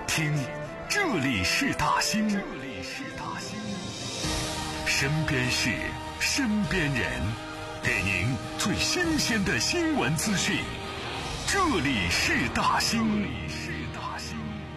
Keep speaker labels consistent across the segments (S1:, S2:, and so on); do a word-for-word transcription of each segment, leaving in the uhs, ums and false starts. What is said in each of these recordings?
S1: 听，这里是大兴，这里是大兴，身边事，身边人，给您最新鲜的新闻资讯。这里是大兴，这里是大兴。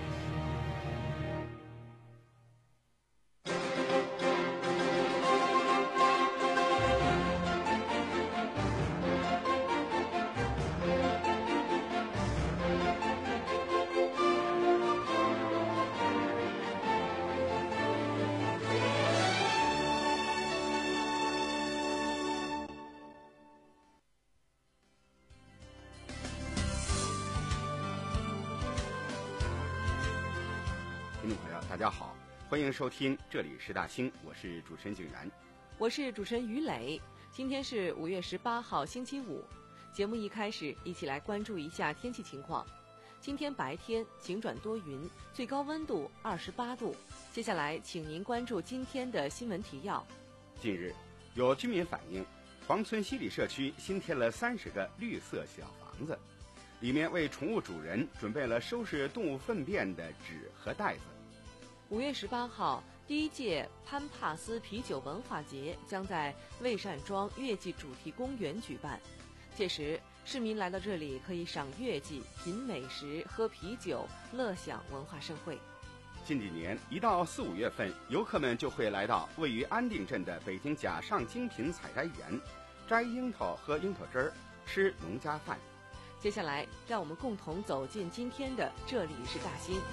S2: 听众朋友大家好，欢迎收听这里是大兴，我是主持人景然，
S3: 我是主持人于磊。今天是五月十八号星期五，节目一开始一起来关注一下天气情况。今天白天晴转多云，最高温度二十八度。接下来请您关注今天的新闻提要。
S2: 近日有居民反映，黄村西里社区新添了三十个绿色小房子，里面为宠物主人准备了收拾动物粪便的纸和袋子。
S3: 五月十八号，第一届潘帕斯啤酒文化节将在魏善庄月季主题公园举办。届时，市民来到这里可以赏月季、品美食、喝啤酒，乐享文化盛会。
S2: 近几年，一到四五月份，游客们就会来到位于安定镇的北京甲上精品采摘园，摘樱桃、喝樱桃汁儿，吃农家饭。
S3: 接下来，让我们共同走进今天的这里是大兴。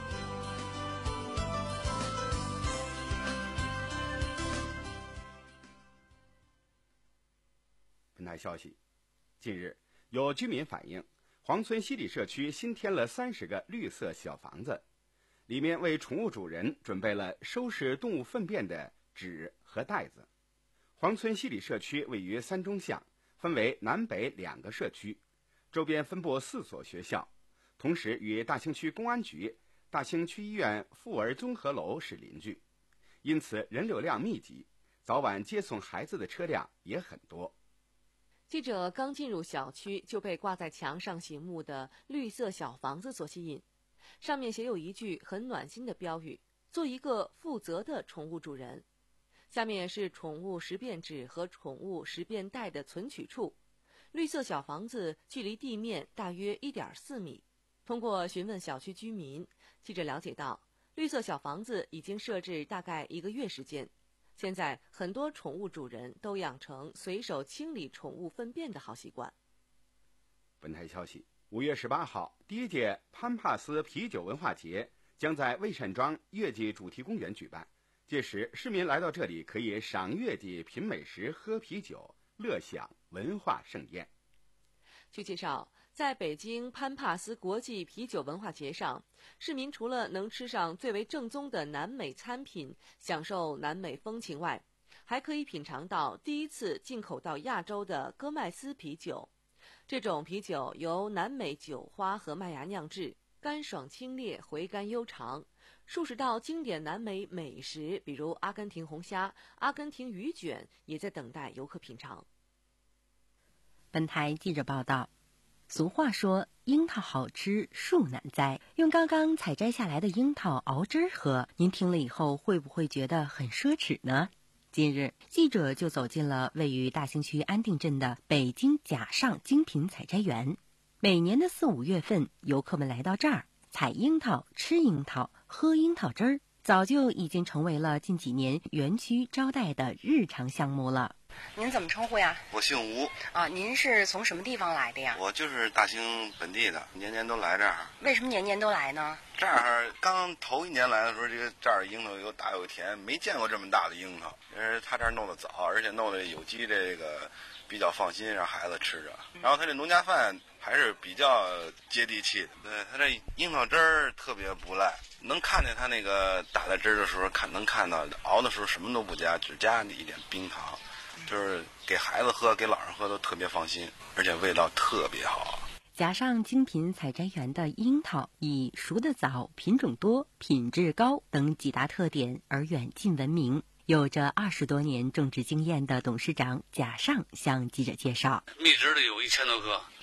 S2: 本台消息，近日有居民反映，黄村西里社区新添了三十个绿色小房子，里面为宠物主人准备了收拾动物粪便的纸和袋子。黄村西里社区位于三中巷，分为南北两个社区，周边分布四所学校，同时与大兴区公安局、大兴区医院妇儿综合楼是邻居，因此人流量密集，早晚接送孩子的车辆也很多。
S3: 记者刚进入小区，就被挂在墙上醒目的绿色小房子所吸引，上面写有一句很暖心的标语：做一个负责的宠物主人。下面是宠物识别纸和宠物识别袋的存取处。绿色小房子距离地面大约 一点四米。通过询问小区居民，记者了解到，绿色小房子已经设置大概一个月时间。现在很多宠物主人都养成随手清理宠物粪便的好习惯。
S2: 本台消息，五月十八号，第一届潘帕斯啤酒文化节将在魏善庄月季主题公园举办。届时，市民来到这里可以赏月季、品美食、喝啤酒，乐享文化盛宴。
S3: 据介绍，在北京潘帕斯国际啤酒文化节上，市民除了能吃上最为正宗的南美餐品，享受南美风情外，还可以品尝到第一次进口到亚洲的戈麦斯啤酒。这种啤酒由南美酒花和麦芽酿制，干爽清冽，回甘悠长。数十道经典南美美食，比如阿根廷红虾、阿根廷鱼卷，也在等待游客品尝。
S4: 本台记者报道，俗话说樱桃好吃树难栽，用刚刚采摘下来的樱桃熬汁喝，您听了以后会不会觉得很奢侈呢？近日，记者就走进了位于大兴区安定镇的北京甲上精品采摘园。每年的四五月份，游客们来到这儿采樱桃、吃樱桃、喝樱桃汁儿，早就已经成为了近几年园区招待的日常项目了。
S5: 您怎么称呼呀？
S6: 我姓吴
S5: 啊，您是从什么地方来的呀？
S6: 我就是大兴本地的，年年都来这儿。
S5: 为什么年年都来呢？
S6: 这儿刚头一年来的时候，这个这儿樱桃又大又甜，没见过这么大的樱桃。呃，他这儿弄得早，而且弄得有机，这个比较放心，让孩子吃着。然后他这农家饭还是比较接地气的。对，他这樱桃汁儿特别不赖，能看见他那个打在汁儿的时候，看能看到熬的时候什么都不加，只加一点冰糖。就是给孩子喝给老人喝都特别放心，而且味道特别好。
S4: 甲上精品采摘园的樱桃以熟得早、品种多、品质高等几大特点而远近闻名。有着二十多年种植经验的董事长贾尚向记者介绍，
S7: 蜜汁的有一千多棵，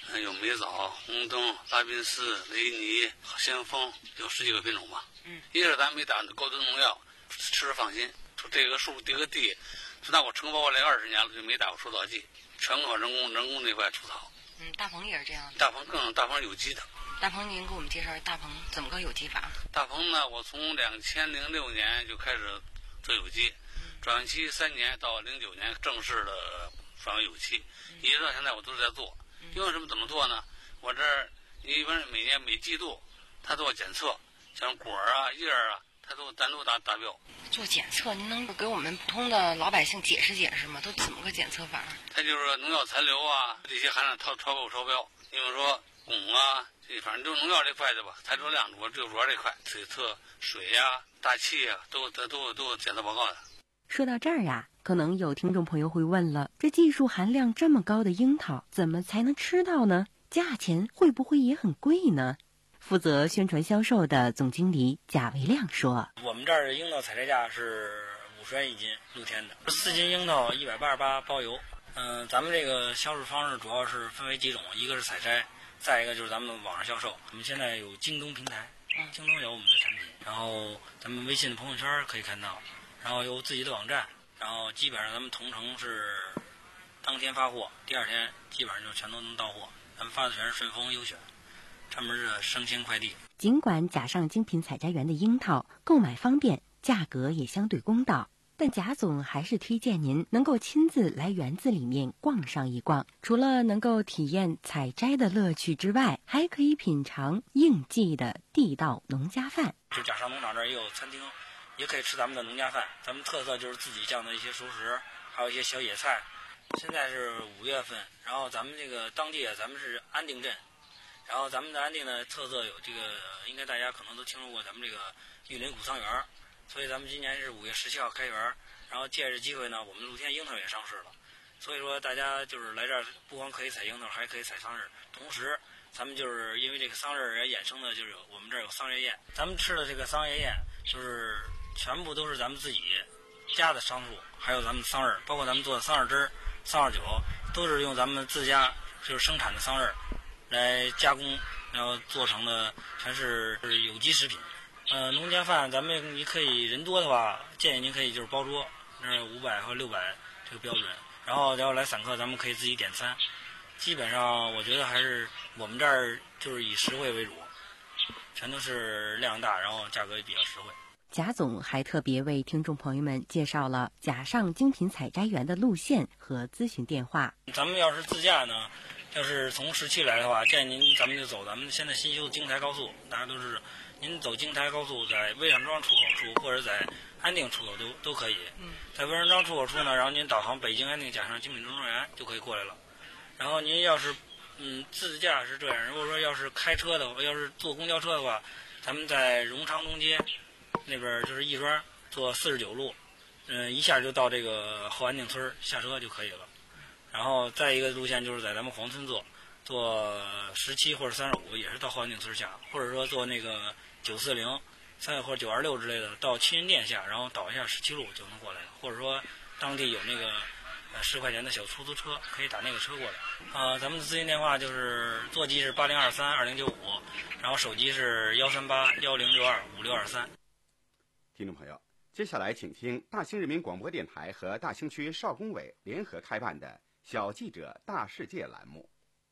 S7: 有梅枣、红灯、拉宾斯、雷尼、先锋，有十几个品种吧。嗯，一是咱没打高端农药，吃着放心。说这个树这个地，就拿我承包过来二十年了，就没打过除草剂，全靠人工人工那块除草。
S5: 嗯，大棚也是这样的。
S7: 大棚更大棚有机的。
S5: 大棚，您给我们介绍大棚怎么个有机法？
S7: 大棚呢，我从两千零六年就开始做有机，转期三年到零九年正式的转为有机，一直到现在我都是在做。因为什么？怎么做呢？我这儿一般每年每季度，他做检测，像果儿啊、叶儿啊，他都单独达达标。
S5: 做检测，您能给我们普通的老百姓解释解释吗？都怎么个检测法？
S7: 它就是农药残留啊，这些含量超超过超标。你比如说汞啊，这反正就农药这块的吧，残留量我就主要这块，水测水呀、啊、大气呀、啊，都都都都有检测报告的。
S4: 说到这儿啊，可能有听众朋友会问了，这技术含量这么高的樱桃，怎么才能吃到呢？价钱会不会也很贵呢？负责宣传销售的总经理贾维亮说：“
S8: 我们这儿樱桃采摘价是五十元一斤，露天的，四斤樱桃一百八十八包邮。嗯、呃，咱们这个销售方式主要是分为几种，一个是采摘，再一个就是咱们网上销售。我们现在有京东平台，京东有我们的产品，然后咱们微信的朋友圈可以看到，然后有自己的网站，然后基本上咱们同城是当天发货，第二天基本上就全都能到货。咱们发的全是顺丰优选。”专门的生鲜快递。
S4: 尽管甲上精品采摘园的樱桃购买方便，价格也相对公道，但贾总还是推荐您能够亲自来园子里面逛上一逛。除了能够体验采摘的乐趣之外，还可以品尝应季的地道农家饭。
S8: 就甲上农场这儿也有餐厅，也可以吃咱们的农家饭。咱们特色就是自己酱的一些熟食，还有一些小野菜。现在是五月份，然后咱们这个当地啊，咱们是安定镇。然后咱们的安定呢，特色有这个，应该大家可能都听说过咱们这个玉林谷仓园，所以咱们今年是五月十七号开园，然后借着机会呢，我们露天樱桃也上市了，所以说大家就是来这儿不光可以采樱桃，还可以采桑葚，同时咱们就是因为这个桑葚也衍生的就是我们这儿有桑叶宴，咱们吃的这个桑叶宴就是全部都是咱们自己家的桑树，还有咱们桑葚，包括咱们做的桑葚汁、桑葚酒，都是用咱们自家就是生产的桑葚来加工，然后做成的全是有机食品。呃，农家饭咱们你可以人多的话，建议您可以就是包桌，那五百和六百这个标准。然后要来散客，咱们可以自己点餐。基本上我觉得还是我们这儿就是以实惠为主，全都是量大，然后价格也比较实惠。
S4: 贾总还特别为听众朋友们介绍了甲上精品采摘园的路线和咨询电话。
S8: 咱们要是自驾呢，要是从市区来的话，建议您咱们就走咱们现在新修的京台高速，大家都知道，您走京台高速，在魏上庄出口处或者在安定出口都都可以。在魏上庄出口处呢，然后您导航北京安定甲上精品种植园就可以过来了。然后您要是嗯自驾是这样，如果说要是开车的话，要是坐公交车的话，咱们在荣昌东街那边就是亦庄坐四十九路，嗯，一下就到这个后安定村下车就可以了。然后再一个路线就是在咱们黄村坐，坐十七或者三十五也是到后安定村下，或者说坐那个九四零、三或者九二六之类的到青云店下，然后倒一下十七路就能过来了。或者说当地有那个呃十块钱的小出租车，可以打那个车过来。呃，咱们的咨询电话就是座机是八零二三二零九五，然后手机是幺三八幺零六二五六二三。
S2: 听众朋友，接下来请听大兴人民广播电台和大兴区少工委联合开办的小记者大世界栏目。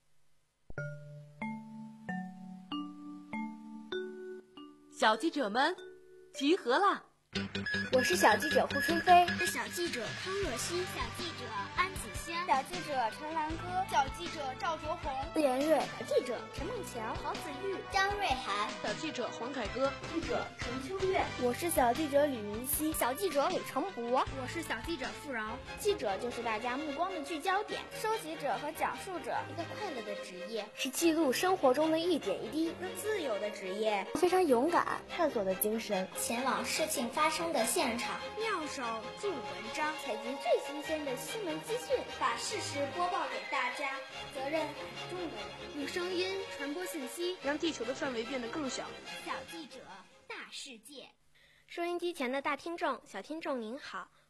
S3: 小记者们集合啦！
S9: 我是小记者胡春飞，
S10: 是小记者康若曦，
S9: 小记者安子轩，
S10: 小记者陈兰歌，
S9: 小记者赵卓红，
S10: 连瑞，
S9: 小记者陈梦强，
S10: 郝子玉，
S9: 张瑞涵，
S11: 小记者黄凯歌，
S9: 记者陈秋月。
S12: 我是小记者李云熙，
S13: 小记者李成博，
S14: 我是小记者付饶。
S15: 记者就是大家目光的聚焦点，收集者和讲述者，一个快乐的职业，
S16: 是记录生活中的一点一滴，
S15: 一个自由的职业，
S16: 非常勇敢，探索的精神，
S17: 前往事情发生的现场，
S18: 妙手著文章，
S15: 采集最新鲜的新闻资讯，
S17: 把事实播报给大家。责任很重的人，
S14: 用声音传播信息，
S11: 让地球的范围变得更小。
S17: 小记者大世界。
S19: 收音机前的大听众、小听众您好，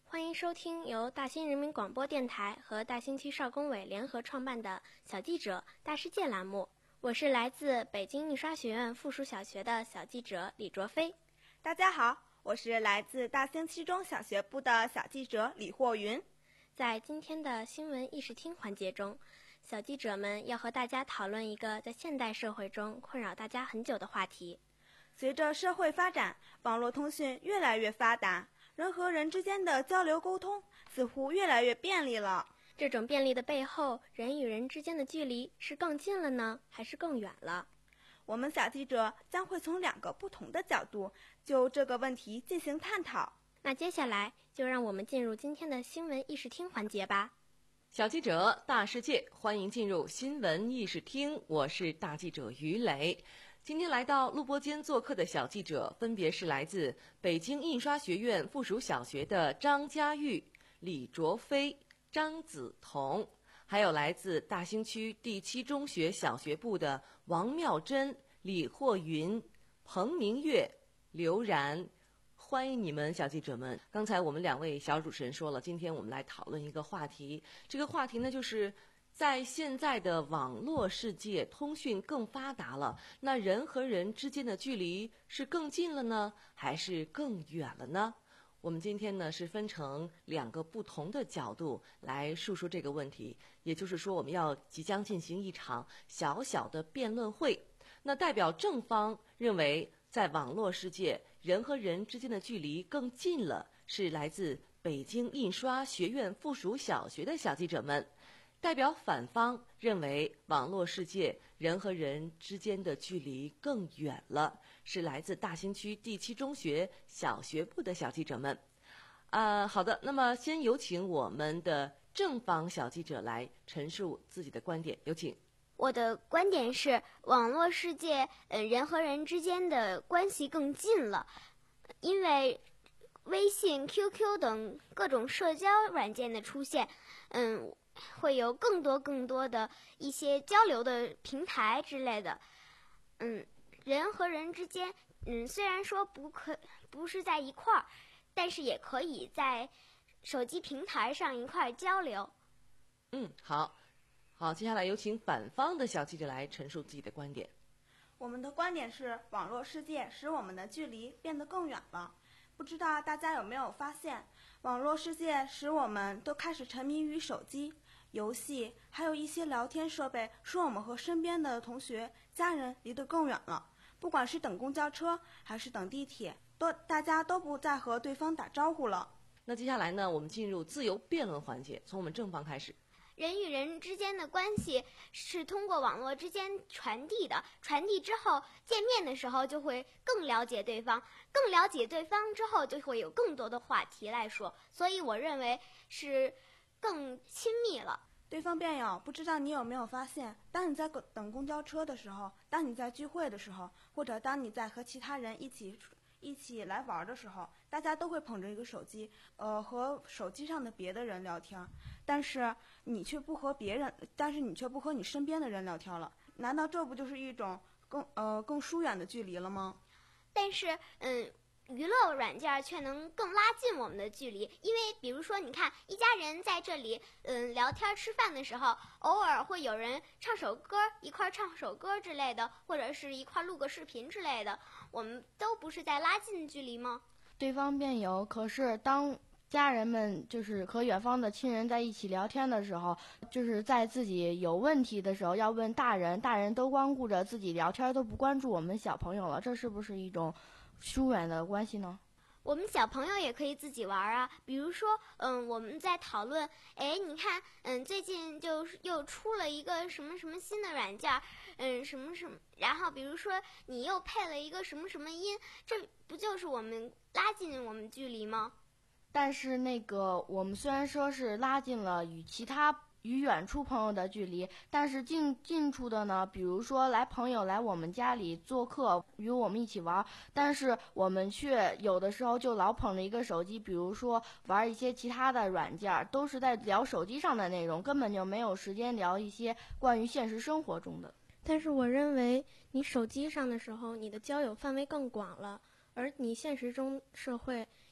S13: 欢迎收听由大兴人民广播电台和大兴区少工委联合创办的小记者大世界栏目。我是来自北京印刷学院附属小学的小记者李卓飞。
S19: 大家好，我是来自大兴七中小学部的小记者李霍云。
S13: 在今天的新闻议事厅环节中，小记者们要和大家讨论一个在现代社会中困扰大家很久的话题。
S19: 随着社会发展，网络通讯越来越发达，人和人之间的交流沟通似乎越来越便利了。
S13: 这种便利的背后，人与人之间的距离是更近了呢，还是更远了？
S19: 我们小记者将会从两个不同的角度就这个问题进行探讨。
S13: 那接下来就让我们进入今天的新闻议事厅环节吧。
S3: 小记者大世界，欢迎进入新闻议事厅，我是大记者于磊。今天来到录播间做客的小记者分别是来自北京印刷学院附属小学的张佳玉、李卓飞、张子彤，还有来自大兴区第七中学小学部的王妙珍、李霍云、彭明月、刘然。欢迎你们，小记者们。刚才我们两位小主持人说了，今天我们来讨论一个话题。这个话题呢，就是在现在的网络世界，通讯更发达了，那人和人之间的距离是更近了呢，还是更远了呢？我们今天呢是分成两个不同的角度来述说这个问题，也就是说，我们要即将进行一场小小的辩论会。那代表正方认为，在网络世界，人和人之间的距离更近了，是来自北京印刷学院附属小学的小记者们。代表反方认为，网络世界人和人之间的距离更远了，是来自大兴区第七中学小学部的小记者们。啊，好的，那么先有请我们的正方小记者来陈述自己的观点，有请。
S15: 我的观点是，网络世界，呃，人和人之间的关系更近了，因为微信、Q Q 等各种社交软件的出现，嗯，会有更多更多的一些交流的平台之类的，嗯，人和人之间，嗯，虽然说不可不是在一块儿，但是也可以在手机平台上一块儿交流。
S3: 嗯，好。好，接下来有请反方的小记者来陈述自己的观点。
S19: 我们的观点是，网络世界使我们的距离变得更远了。不知道大家有没有发现，网络世界使我们都开始沉迷于手机、游戏，还有一些聊天设备，使我们和身边的同学、家人离得更远了。不管是等公交车还是等地铁，都大家都不再和对方打招呼了。
S3: 那接下来呢，我们进入自由辩论环节，从我们正方开始。
S15: 人与人之间的关系是通过网络之间传递的，传递之后见面的时候就会更了解对方，更了解对方之后就会有更多的话题来说，所以我认为是更亲密了。
S19: 对方辩友，不知道你有没有发现，当你在等公交车的时候，当你在聚会的时候，或者当你在和其他人一起一起来玩的时候，大家都会捧着一个手机，呃，和手机上的别的人聊天，但是你却不和别人，但是你却不和你身边的人聊天了。难道这不就是一种更呃更疏远的距离了吗？
S15: 但是，嗯。娱乐软件却能更拉近我们的距离，因为比如说，你看一家人在这里，嗯，聊天吃饭的时候，偶尔会有人唱首歌，一块唱首歌之类的，或者是一块录个视频之类的，我们都不是在拉近距离吗？
S20: 对方辩友，可是当家人们就是和远方的亲人在一起聊天的时候，就是在自己有问题的时候要问大人，大人都光顾着自己聊天，都不关注我们小朋友了，这是不是一种疏远的关系呢？
S15: 我们小朋友也可以自己玩啊，比如说，嗯，我们在讨论，哎，你看，嗯，最近就又出了一个什么什么新的软件，嗯，什么什么，然后比如说你又配了一个什么什么音，这不就是我们拉近我们距离吗？
S20: 但是那个我们虽然说是拉近了与其他与远处朋友的距离，但是近近处的呢，比如说来朋友来我们家里做客，与我们一起玩，但是我们却有的时候就老捧着一个手机，比如说玩一些其他的软件，都是在聊手机上的内容，根本就没有时间聊一些关于现实生活中的。
S13: 但是我认为你手机上的时候，你的交友范围更广了，而你现实中社会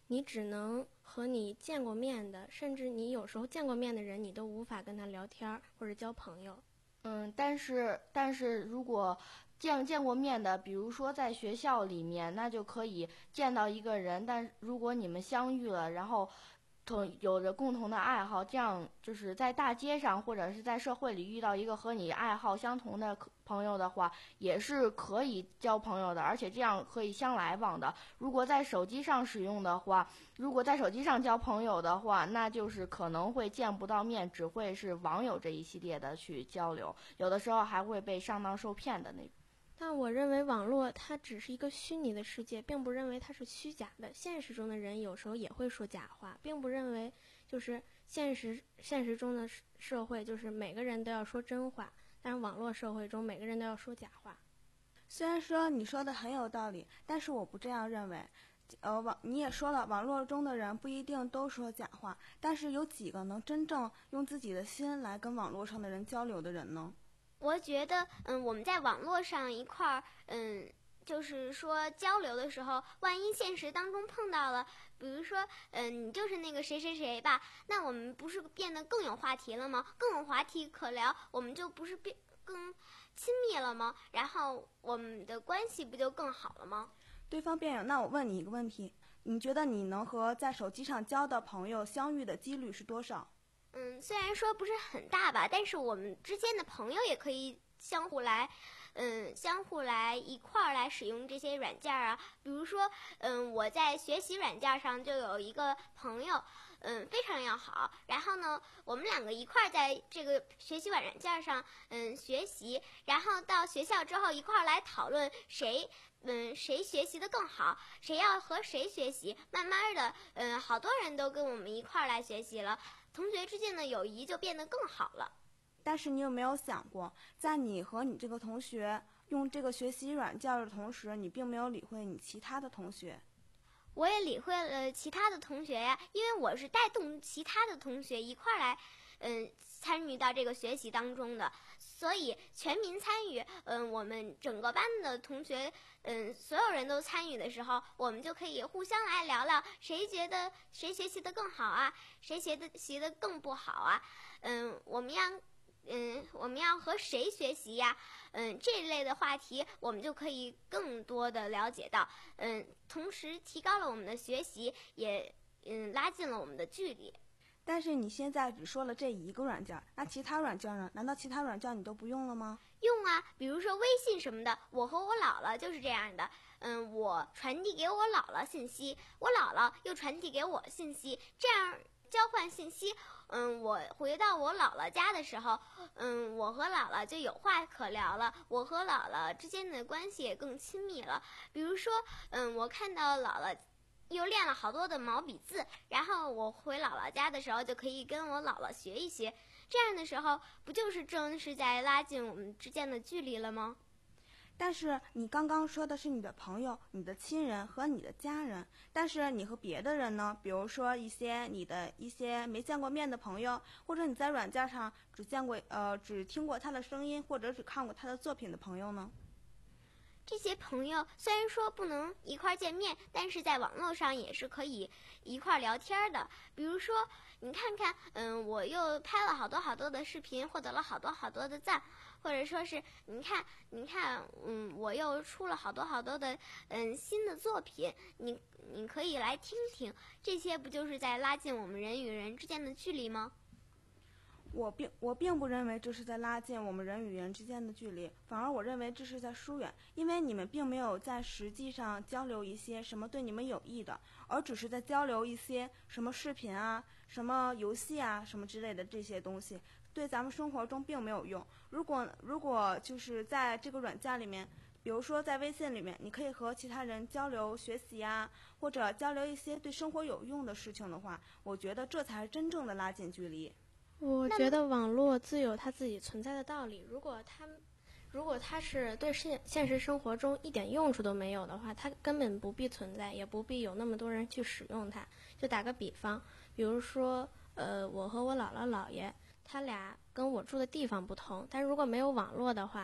S13: 你只能和你见过面的，甚至你有时候见过面的人，你都无法跟他聊天或者交朋友。
S20: 嗯，但是但是如果见见过面的，比如说在学校里面，那就可以见到一个人，但如果你们相遇了，然后同有着共同的爱好，这样就是在大街上或者是在社会里遇到一个和你爱好相同的朋友的话，也是可以交朋友的，而且这样可以相来往的。如果在手机上使用的话，如果在手机上交朋友的话，那就是可能会见不到面，只会是网友这一系列的去交流，有的时候还会被上当受骗的那种。
S13: 但我认为网络它只是一个虚拟的世界，并不认为它是虚假的。现实中的人有时候也会说假话，并不认为就是现实现实中的社会就是每个人都要说真话，但是网络社会中每个人都要说假话。
S19: 虽然说你说的很有道理，但是我不这样认为。呃，网你也说了，网络中的人不一定都说假话，但是有几个能真正用自己的心来跟网络上的人交流的人呢？
S15: 我觉得，嗯，我们在网络上一块儿，嗯，就是说交流的时候，万一现实当中碰到了，比如说，嗯，你就是那个谁谁谁吧，那我们不是变得更有话题了吗？更有话题可聊，我们就不是变更亲密了吗？然后我们的关系不就更好了吗？
S19: 对方辩友，那我问你一个问题，你觉得你能和在手机上交的朋友相遇的几率是多少？
S15: 嗯，虽然说不是很大吧，但是我们之间的朋友也可以相互来，嗯，相互来一块儿来使用这些软件啊。比如说，嗯，我在学习软件上就有一个朋友，嗯，非常要好。然后呢，我们两个一块儿在这个学习软件上，嗯，学习，然后到学校之后一块儿来讨论谁。嗯，谁学习的更好，谁要和谁学习，慢慢的，嗯，好多人都跟我们一块儿来学习了，同学之间的友谊就变得更好了。
S19: 但是你有没有想过，在你和你这个同学用这个学习软件的同时，你并没有理会你其他的同学？
S15: 我也理会了其他的同学呀，因为我是带动其他的同学一块儿来，嗯，参与到这个学习当中的。所以全民参与，嗯，我们整个班的同学，嗯，所有人都参与的时候，我们就可以互相来聊聊，谁觉得谁学习的更好啊，谁学的习的更不好啊，嗯，我们要，嗯，我们要和谁学习呀？嗯，这一类的话题，我们就可以更多的了解到，嗯，同时提高了我们的学习，也嗯拉近了我们的距离。
S19: 但是你现在只说了这一个软件，那其他软件呢？难道其他软件你都不用了吗？
S15: 用啊，比如说微信什么的，我和我姥姥就是这样的。嗯，我传递给我姥姥信息，我姥姥又传递给我信息，这样交换信息。嗯，我回到我姥姥家的时候，嗯，我和姥姥就有话可聊了，我和姥姥之间的关系也更亲密了。比如说，嗯，我看到姥姥又练了好多的毛笔字，然后我回姥姥家的时候就可以跟我姥姥学一学，这样的时候不就是正是在拉近我们之间的距离了吗？
S19: 但是你刚刚说的是你的朋友、你的亲人和你的家人，但是你和别的人呢？比如说一些你的一些没见过面的朋友，或者你在软件上只见过呃只听过他的声音，或者只看过他的作品的朋友呢？
S15: 这些朋友虽然说不能一块见面，但是在网络上也是可以一块聊天的。比如说，你看看，嗯，我又拍了好多好多的视频，获得了好多好多的赞，或者说是，你看，你看，嗯，我又出了好多好多的，嗯，新的作品，你你可以来听听，这些不就是在拉近我们人与人之间的距离吗？
S19: 我并我并不认为这是在拉近我们人与人之间的距离，反而我认为这是在疏远，因为你们并没有在实际上交流一些什么对你们有益的，而只是在交流一些什么视频啊、什么游戏啊、什么之类的这些东西，对咱们生活中并没有用。如果如果就是在这个软件里面，比如说在微信里面，你可以和其他人交流学习啊，或者交流一些对生活有用的事情的话，我觉得这才是真正的拉近距离。
S13: 我觉得网络自有它自己存在的道理。如果它，如果它是对现现实生活中一点用处都没有的话，它根本不必存在，也不必有那么多人去使用它。就打个比方，比如说，呃，我和我姥姥姥爷，他俩跟我住的地方不同，但如果没有网络的话，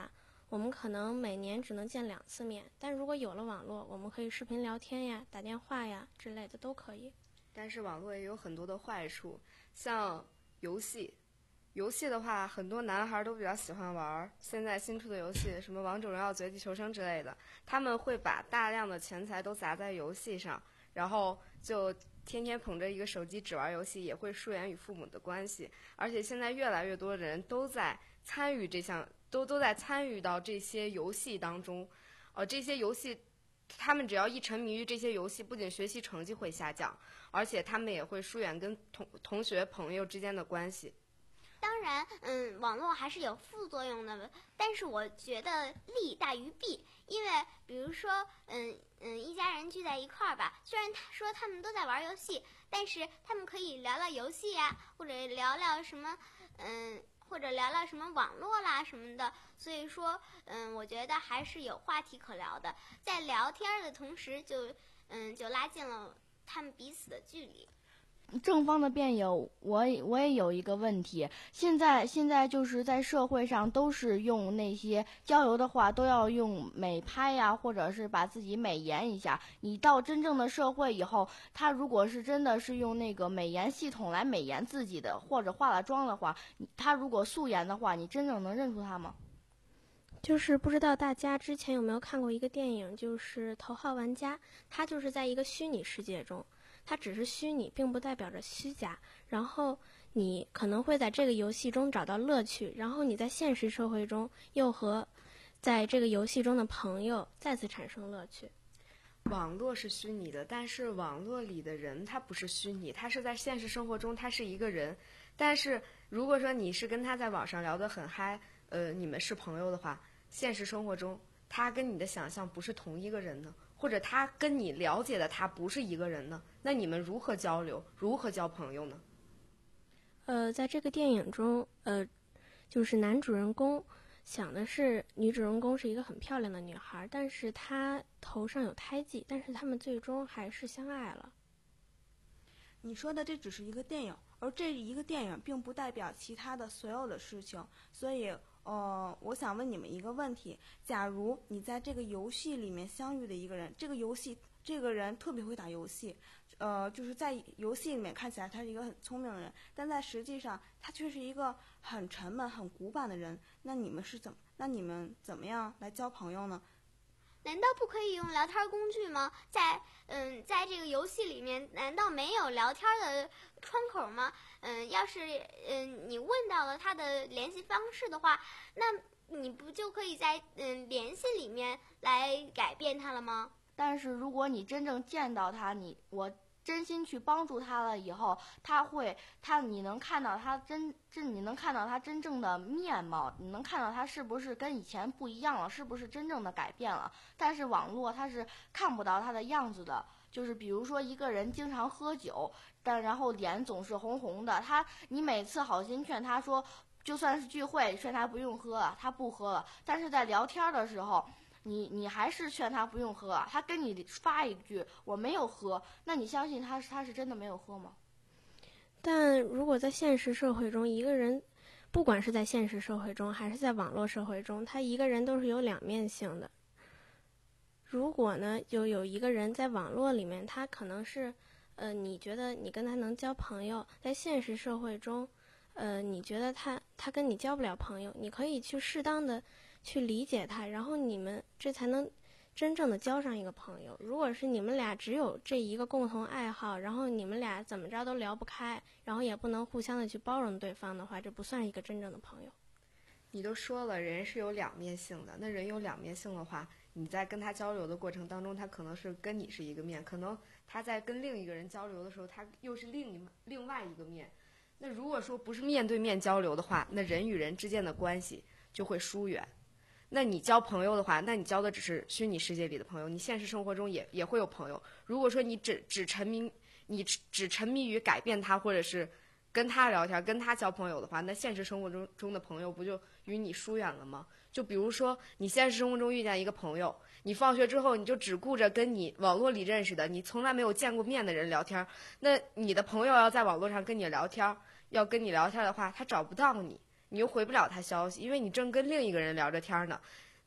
S13: 我们可能每年只能见两次面，但如果有了网络，我们可以视频聊天呀、打电话呀之类的都可以。
S21: 但是网络也有很多的坏处，像游戏，游戏的话，很多男孩都比较喜欢玩。现在新出的游戏，什么王者荣耀、绝地求生之类的，他们会把大量的钱财都砸在游戏上，然后就天天捧着一个手机只玩游戏，也会疏远与父母的关系。而且现在越来越多人都在参与这项，都都在参与到这些游戏当中。呃，这些游戏，他们只要一沉迷于这些游戏，不仅学习成绩会下降，而且他们也会疏远跟同同学朋友之间的关系。
S15: 当然，嗯，网络还是有副作用的，但是我觉得利大于弊。因为比如说，嗯嗯，一家人聚在一块儿吧，虽然他说他们都在玩游戏，但是他们可以聊聊游戏呀，或者聊聊什么，嗯，或者聊聊什么网络啦什么的。所以说，嗯，我觉得还是有话题可聊的，在聊天的同时就，嗯，就拉近了他们彼此的距离。
S20: 正方的辩友，我也我也有一个问题，现在现在就是在社会上都是用那些交流的话都要用美拍呀，或者是把自己美颜一下。你到真正的社会以后，他如果是真的是用那个美颜系统来美颜自己的，或者化了妆的话，他如果素颜的话，你真正能认出他吗？
S13: 就是不知道大家之前有没有看过一个电影，就是《头号玩家》，他就是在一个虚拟世界中。它只是虚拟，并不代表着虚假。然后你可能会在这个游戏中找到乐趣，然后你在现实社会中又和在这个游戏中的朋友再次产生乐趣。
S21: 网络是虚拟的，但是网络里的人他不是虚拟，他是在现实生活中他是一个人。但是如果说你是跟他在网上聊得很嗨，呃，你们是朋友的话，现实生活中他跟你的想象不是同一个人呢？或者他跟你了解的他不是一个人呢？那你们如何交流，如何交朋友呢？
S13: 呃，在这个电影中，呃，就是男主人公想的是女主人公是一个很漂亮的女孩，但是她头上有胎记，但是他们最终还是相爱了。
S19: 你说的这只是一个电影，而这一个电影并不代表其他的所有的事情，所以呃，我想问你们一个问题：假如你在这个游戏里面相遇的一个人，这个游戏这个人特别会打游戏，呃，就是在游戏里面看起来他是一个很聪明的人，但在实际上他却是一个很沉闷、很古板的人。那你们是怎么？那你们怎么样来交朋友呢？
S15: 难道不可以用聊天工具吗？在嗯，在这个游戏里面，难道没有聊天的窗口吗？嗯，要是嗯你问到了他的联系方式的话，那你不就可以在嗯联系里面来改变他了吗？
S20: 但是如果你真正见到他，你我真心去帮助他了以后，他会他你能看到他真真你能看到他真正的面貌，你能看到他是不是跟以前不一样了，是不是真正的改变了。但是网络他是看不到他的样子的，就是比如说一个人经常喝酒，但然后脸总是红红的，他你每次好心劝他说，就算是聚会劝他不用喝了，他不喝了，但是在聊天的时候你你还是劝他不用喝啊，他跟你发一句我没有喝，那你相信他是他是真的没有喝吗？
S13: 但如果在现实社会中，一个人不管是在现实社会中还是在网络社会中，他一个人都是有两面性的。如果呢，就有一个人在网络里面，他可能是呃你觉得你跟他能交朋友，在现实社会中呃你觉得他他跟你交不了朋友，你可以去适当的去理解他，然后你们这才能真正的交上一个朋友。如果是你们俩只有这一个共同爱好，然后你们俩怎么着都聊不开，然后也不能互相的去包容对方的话，这不算一个真正的朋友。
S21: 你都说了，人是有两面性的，那人有两面性的话，你在跟他交流的过程当中，他可能是跟你是一个面，可能他在跟另一个人交流的时候，他又是另一另外一个面。那如果说不是面对面交流的话，那人与人之间的关系就会疏远。那你交朋友的话，那你交的只是虚拟世界里的朋友，你现实生活中也也会有朋友。如果说你只只沉迷，你只只沉迷于改变他，或者是跟他聊天、跟他交朋友的话，那现实生活中中的朋友不就与你疏远了吗？就比如说，你现实生活中遇见一个朋友，你放学之后你就只顾着跟你网络里认识的、你从来没有见过面的人聊天，那你的朋友要在网络上跟你聊天，要跟你聊天的话，他找不到你。你又回不了他消息，因为你正跟另一个人聊着天呢。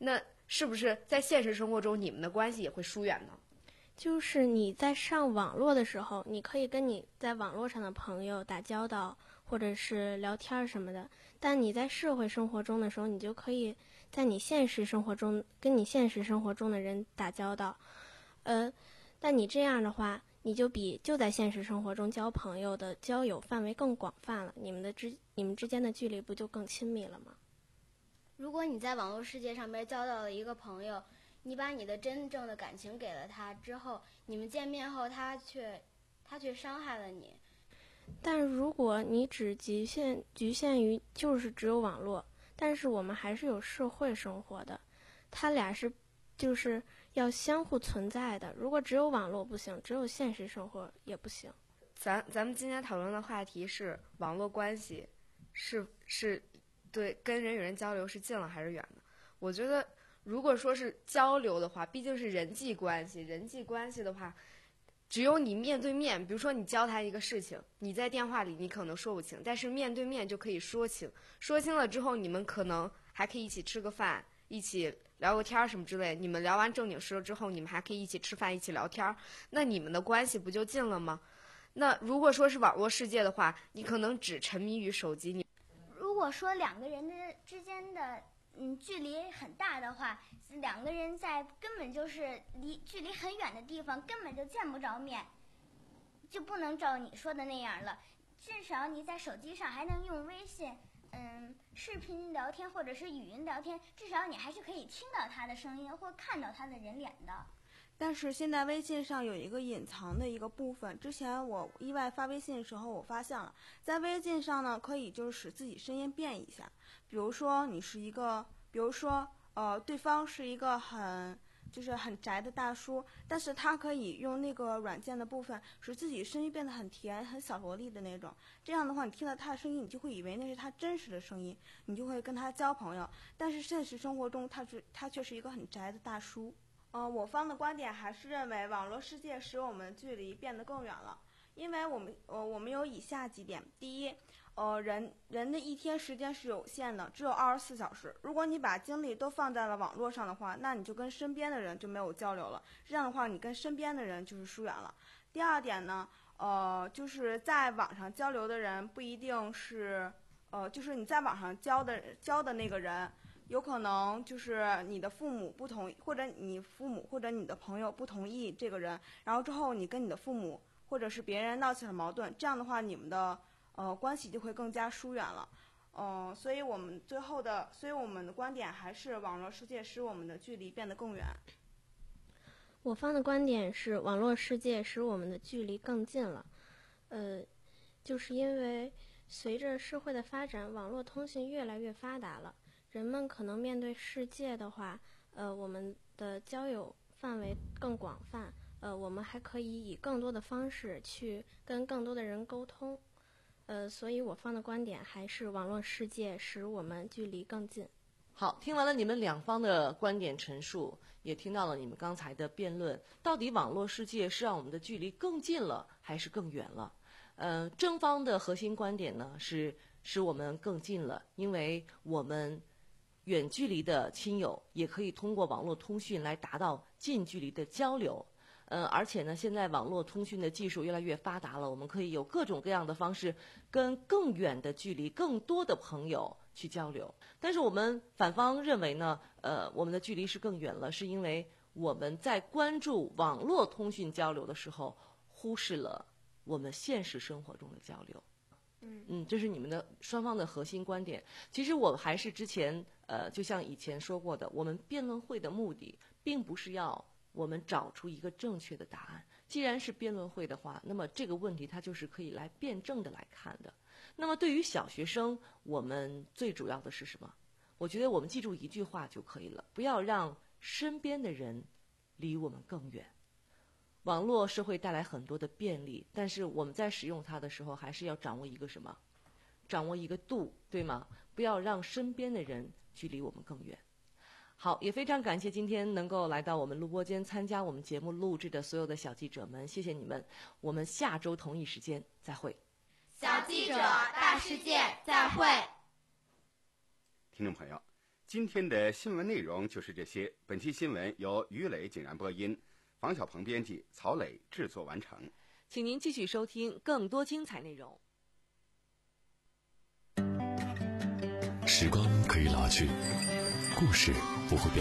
S21: 那是不是在现实生活中你们的关系也会疏远呢？
S13: 就是你在上网络的时候，你可以跟你在网络上的朋友打交道，或者是聊天什么的，但你在社会生活中的时候，你就可以在你现实生活中跟你现实生活中的人打交道，呃，但你这样的话，你就比就在现实生活中交朋友的交友范围更广泛了，你们的之你们之间的距离不就更亲密了吗？
S10: 如果你在网络世界上边交到了一个朋友，你把你的真正的感情给了他之后，你们见面后他却他却伤害了你。
S13: 但如果你只局限局限于就是只有网络，但是我们还是有社会生活的，它俩是就是要相互存在的。如果只有网络不行，只有现实生活也不行。
S21: 咱咱们今天讨论的话题是网络关系是是对跟人与人交流是近了还是远的？我觉得如果说是交流的话，毕竟是人际关系，人际关系的话，只有你面对面，比如说你教他一个事情，你在电话里你可能说不清，但是面对面就可以说清，说清了之后，你们可能还可以一起吃个饭，一起聊个天什么之类，你们聊完正经事了之后，你们还可以一起吃饭，一起聊天，那你们的关系不就近了吗？那如果说是网络世界的话，你可能只沉迷于手机。你
S15: 如果说两个人的之间的嗯距离很大的话，两个人在根本就是离距离很远的地方，根本就见不着面，就不能照你说的那样了。至少你在手机上还能用微信嗯视频聊天或者是语音聊天，至少你还是可以听到他的声音或看到他的人脸的。
S19: 但是现在微信上有一个隐藏的一个部分，之前我意外发微信的时候我发现了，在微信上呢可以就是使自己声音变一下，比如说你是一个比如说呃对方是一个很就是很宅的大叔，但是他可以用那个软件的部分使自己声音变得很甜很小萝莉的那种，这样的话你听到他的声音，你就会以为那是他真实的声音，你就会跟他交朋友，但是现实生活中他是他却是一个很宅的大叔。呃，我方的观点还是认为网络世界使我们距离变得更远了，因为我们呃我们有以下几点：第一，呃人人的一天时间是有限的，只有二十四小时。如果你把精力都放在了网络上的话，那你就跟身边的人就没有交流了，这样的话你跟身边的人就是疏远了。第二点呢，呃就是在网上交流的人不一定是呃就是你在网上交的交的那个人。有可能就是你的父母不同意，或者你父母或者你的朋友不同意这个人，然后之后你跟你的父母或者是别人闹起了矛盾，这样的话你们的呃关系就会更加疏远了。嗯、呃，所以我们最后的，所以我们的观点还是网络世界使我们的距离变得更远。
S13: 我方的观点是网络世界使我们的距离更近了，呃，就是因为随着社会的发展，网络通讯越来越发达了。人们可能面对世界的话，呃，我们的交友范围更广泛，呃，我们还可以以更多的方式去跟更多的人沟通，呃，所以我方的观点还是网络世界使我们距离更近。
S3: 好，听完了你们两方的观点陈述，也听到了你们刚才的辩论，到底网络世界是让我们的距离更近了，还是更远了？呃，正方的核心观点呢是使我们更近了，因为我们远距离的亲友也可以通过网络通讯来达到近距离的交流，呃，而且呢，现在网络通讯的技术越来越发达了，我们可以有各种各样的方式跟更远的距离、更多的朋友去交流。但是我们反方认为呢，呃，我们的距离是更远了，是因为我们在关注网络通讯交流的时候，忽视了我们现实生活中的交流。嗯，这是你们的双方的核心观点。其实我还是之前呃，就像以前说过的，我们辩论会的目的并不是要我们找出一个正确的答案。既然是辩论会的话，那么这个问题它就是可以来辩证的来看的。那么对于小学生，我们最主要的是什么？我觉得我们记住一句话就可以了，不要让身边的人离我们更远。网络是会带来很多的便利，但是我们在使用它的时候，还是要掌握一个什么？掌握一个度，对吗？不要让身边的人距离我们更远。好，也非常感谢今天能够来到我们录播间参加我们节目录制的所有的小记者们，谢谢你们。我们下周同一时间再会。
S14: 小记者大世界再会。
S2: 听众朋友， 今天的新闻内容就是这些。本期新闻由于磊景然播音，房小鹏编辑，曹磊制作完成。
S3: 请您继续收听更多精彩内容。
S1: 时光可以老去，故事不会变。